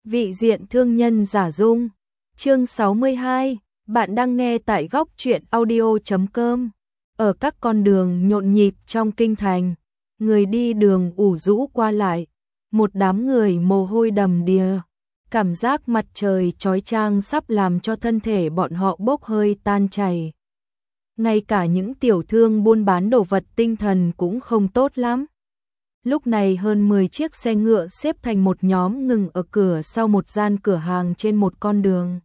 Vị diện thương nhân giả dung. Chương 62, bạn đang nghe tại góc truyện audio.com. Ở các con đường nhộn nhịp trong kinh thành, người đi đường ủ rũ qua lại, một đám người mồ hôi đầm đìa. Cảm giác mặt trời chói chang sắp làm cho thân thể bọn họ bốc hơi tan chảy. Ngay cả những tiểu thương buôn bán đồ vật tinh thần cũng không tốt lắm. Lúc này hơn 10 chiếc xe ngựa xếp thành một nhóm ngừng ở cửa sau một gian cửa hàng trên một con đường.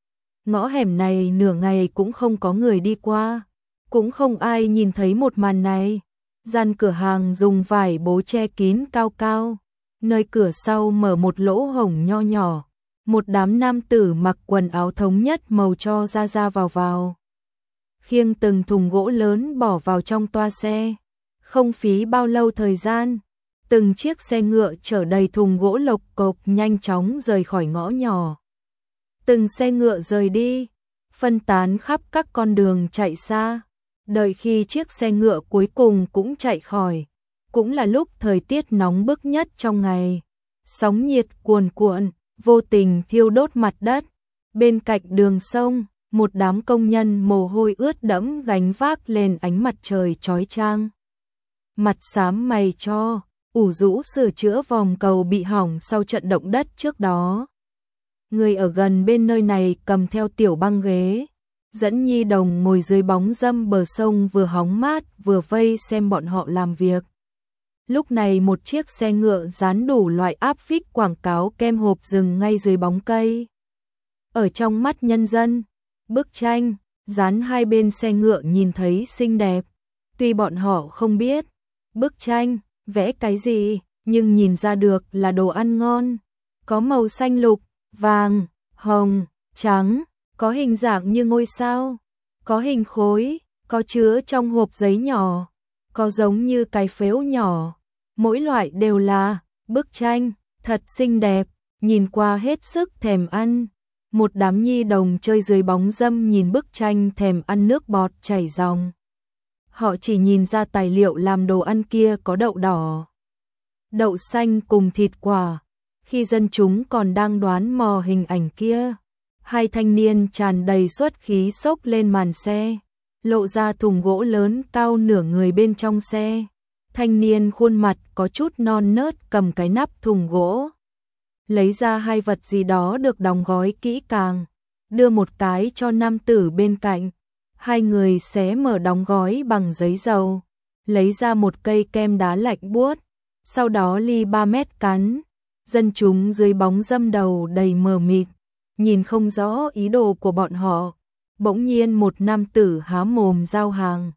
Ngõ hẻm này nửa ngày cũng không có người đi qua, cũng không ai nhìn thấy một màn này. Gian cửa hàng dùng vải bố che kín cao cao, nơi cửa sau mở một lỗ hổng nho nhỏ. Một đám nam tử mặc quần áo thống nhất màu cho ra vào. Khiêng từng thùng gỗ lớn bỏ vào trong toa xe. Không phí bao lâu thời gian, từng chiếc xe ngựa chở đầy thùng gỗ lộc cộc nhanh chóng rời khỏi ngõ nhỏ. Từng xe ngựa rời đi, phân tán khắp các con đường chạy xa. Đợi khi chiếc xe ngựa cuối cùng cũng chạy khỏi, cũng là lúc thời tiết nóng bức nhất trong ngày. Sóng nhiệt cuồn cuộn, vô tình thiêu đốt mặt đất. Bên cạnh đường sông, một đám công nhân mồ hôi ướt đẫm gánh vác lên ánh mặt trời chói chang. Mặt xám mày cho, ủ rũ sửa chữa vòng cầu bị hỏng sau trận động đất trước đó. Người ở gần bên nơi này cầm theo tiểu băng ghế, dẫn nhi đồng ngồi dưới bóng râm bờ sông vừa hóng mát vừa vây xem bọn họ làm việc. Lúc này một chiếc xe ngựa dán đủ loại áp phích quảng cáo kem hộp dừng ngay dưới bóng cây. Ở trong mắt nhân dân, bức tranh dán hai bên xe ngựa nhìn thấy xinh đẹp. Tuy bọn họ không biết bức tranh vẽ cái gì, nhưng nhìn ra được là đồ ăn ngon. Có màu xanh lục, vàng, hồng, trắng, có hình dạng như ngôi sao, có hình khối, có chứa trong hộp giấy nhỏ, có giống như cái phễu nhỏ. Mỗi loại đều là bức tranh, thật xinh đẹp, nhìn qua hết sức thèm ăn. Một đám nhi đồng chơi dưới bóng râm nhìn bức tranh thèm ăn nước bọt chảy ròng. Họ chỉ nhìn ra tài liệu làm đồ ăn kia có đậu đỏ, đậu xanh cùng thịt quả. Khi dân chúng còn đang đoán mò hình ảnh kia, hai thanh niên tràn đầy xuất khí xốc lên màn xe, lộ ra thùng gỗ lớn cao nửa người bên trong xe. Thanh niên khuôn mặt có chút non nớt cầm cái nắp thùng gỗ, lấy ra hai vật gì đó được đóng gói kỹ càng, đưa một cái cho nam tử bên cạnh. Hai người xé mở đóng gói bằng giấy dầu, lấy ra một cây kem đá lạnh buốt, sau đó ly 3 mét cắn. Dân chúng dưới bóng râm đầu đầy mờ mịt, nhìn không rõ ý đồ của bọn họ. Bỗng nhiên một nam tử há mồm giao hàng.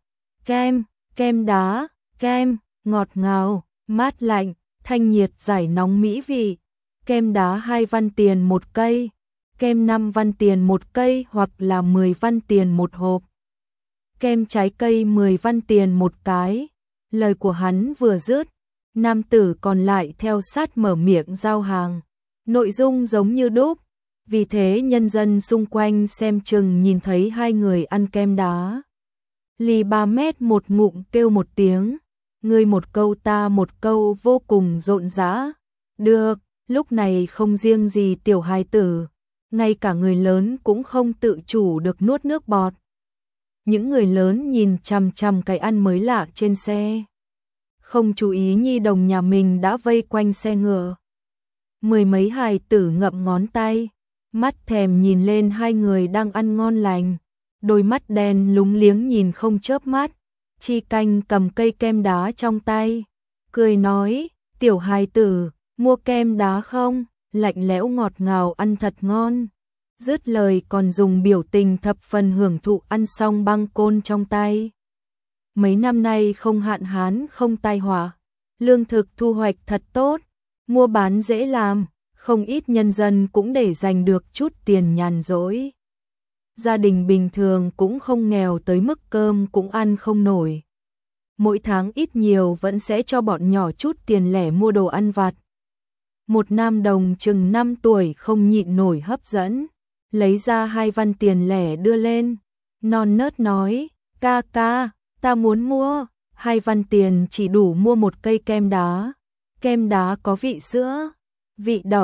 Kem đá, kem, ngọt ngào, mát lạnh, thanh nhiệt giải nóng mỹ vị. Kem đá 2 văn tiền một cây, kem 5 văn tiền một cây hoặc là 10 văn tiền một hộp. Kem trái cây 10 văn tiền một cái. Lời của hắn vừa dứt, nam tử còn lại theo sát mở miệng giao hàng. Nội dung giống như đúc, vì thế nhân dân xung quanh xem chừng nhìn thấy hai người ăn kem đá. Ly 3 mét một ngụm kêu một tiếng, ngươi một câu ta một câu vô cùng rộn rã. Được, lúc này không riêng gì tiểu hài tử, ngay cả người lớn cũng không tự chủ được nuốt nước bọt. Những người lớn nhìn chằm chằm cái ăn mới lạ trên xe, không chú ý nhi đồng nhà mình đã vây quanh xe ngựa. Mười mấy hài tử ngậm ngón tay, mắt thèm nhìn lên hai người đang ăn ngon lành, đôi mắt đen lúng liếng nhìn không chớp mắt. Chi Canh cầm cây kem đá trong tay, cười nói, tiểu hài tử, mua kem đá không? Lạnh lẽo ngọt ngào ăn thật ngon. Dứt lời còn dùng biểu tình thập phần hưởng thụ ăn xong băng côn trong tay. Mấy năm nay không hạn hán không tai họa, lương thực thu hoạch thật tốt, mua bán dễ làm, không ít nhân dân cũng để dành được chút tiền nhàn rỗi. Gia đình bình thường cũng không nghèo tới mức cơm cũng ăn không nổi. Mỗi tháng ít nhiều vẫn sẽ cho bọn nhỏ chút tiền lẻ mua đồ ăn vặt. Một nam đồng chừng 5 tuổi không nhịn nổi hấp dẫn, lấy ra 2 văn tiền lẻ đưa lên, non nớt nói, ca, ta muốn mua. 2 văn tiền chỉ đủ mua một cây kem đá. Kem đá có vị sữa, vị đậu,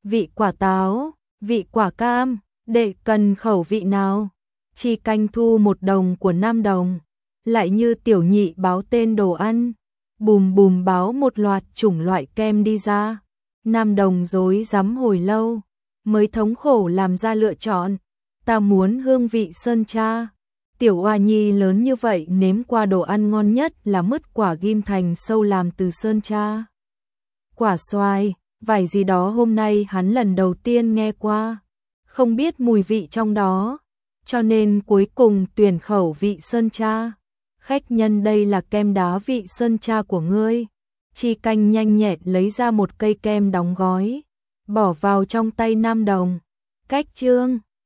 vị quả táo, vị quả cam, đệ cần khẩu vị nào? Chi canh thu 1 đồng của 5 đồng, lại như tiểu nhị báo tên đồ ăn, bùm bùm báo một loạt chủng loại kem đi ra. 5 đồng rối rắm hồi lâu, mới thống khổ làm ra lựa chọn, ta muốn hương vị sơn tra. Tiểu Oa Nhi lớn như vậy nếm qua đồ ăn ngon nhất là mứt quả ghim thành sâu làm từ sơn tra. Quả xoài, vài gì đó hôm nay hắn lần đầu tiên nghe qua, không biết mùi vị trong đó, cho nên cuối cùng tuyển khẩu vị sơn tra. Khách nhân, đây là kem đá vị sơn tra của ngươi. Chi canh nhanh nhẹn lấy ra một cây kem đóng gói, bỏ vào trong tay 5 đồng. Cách trương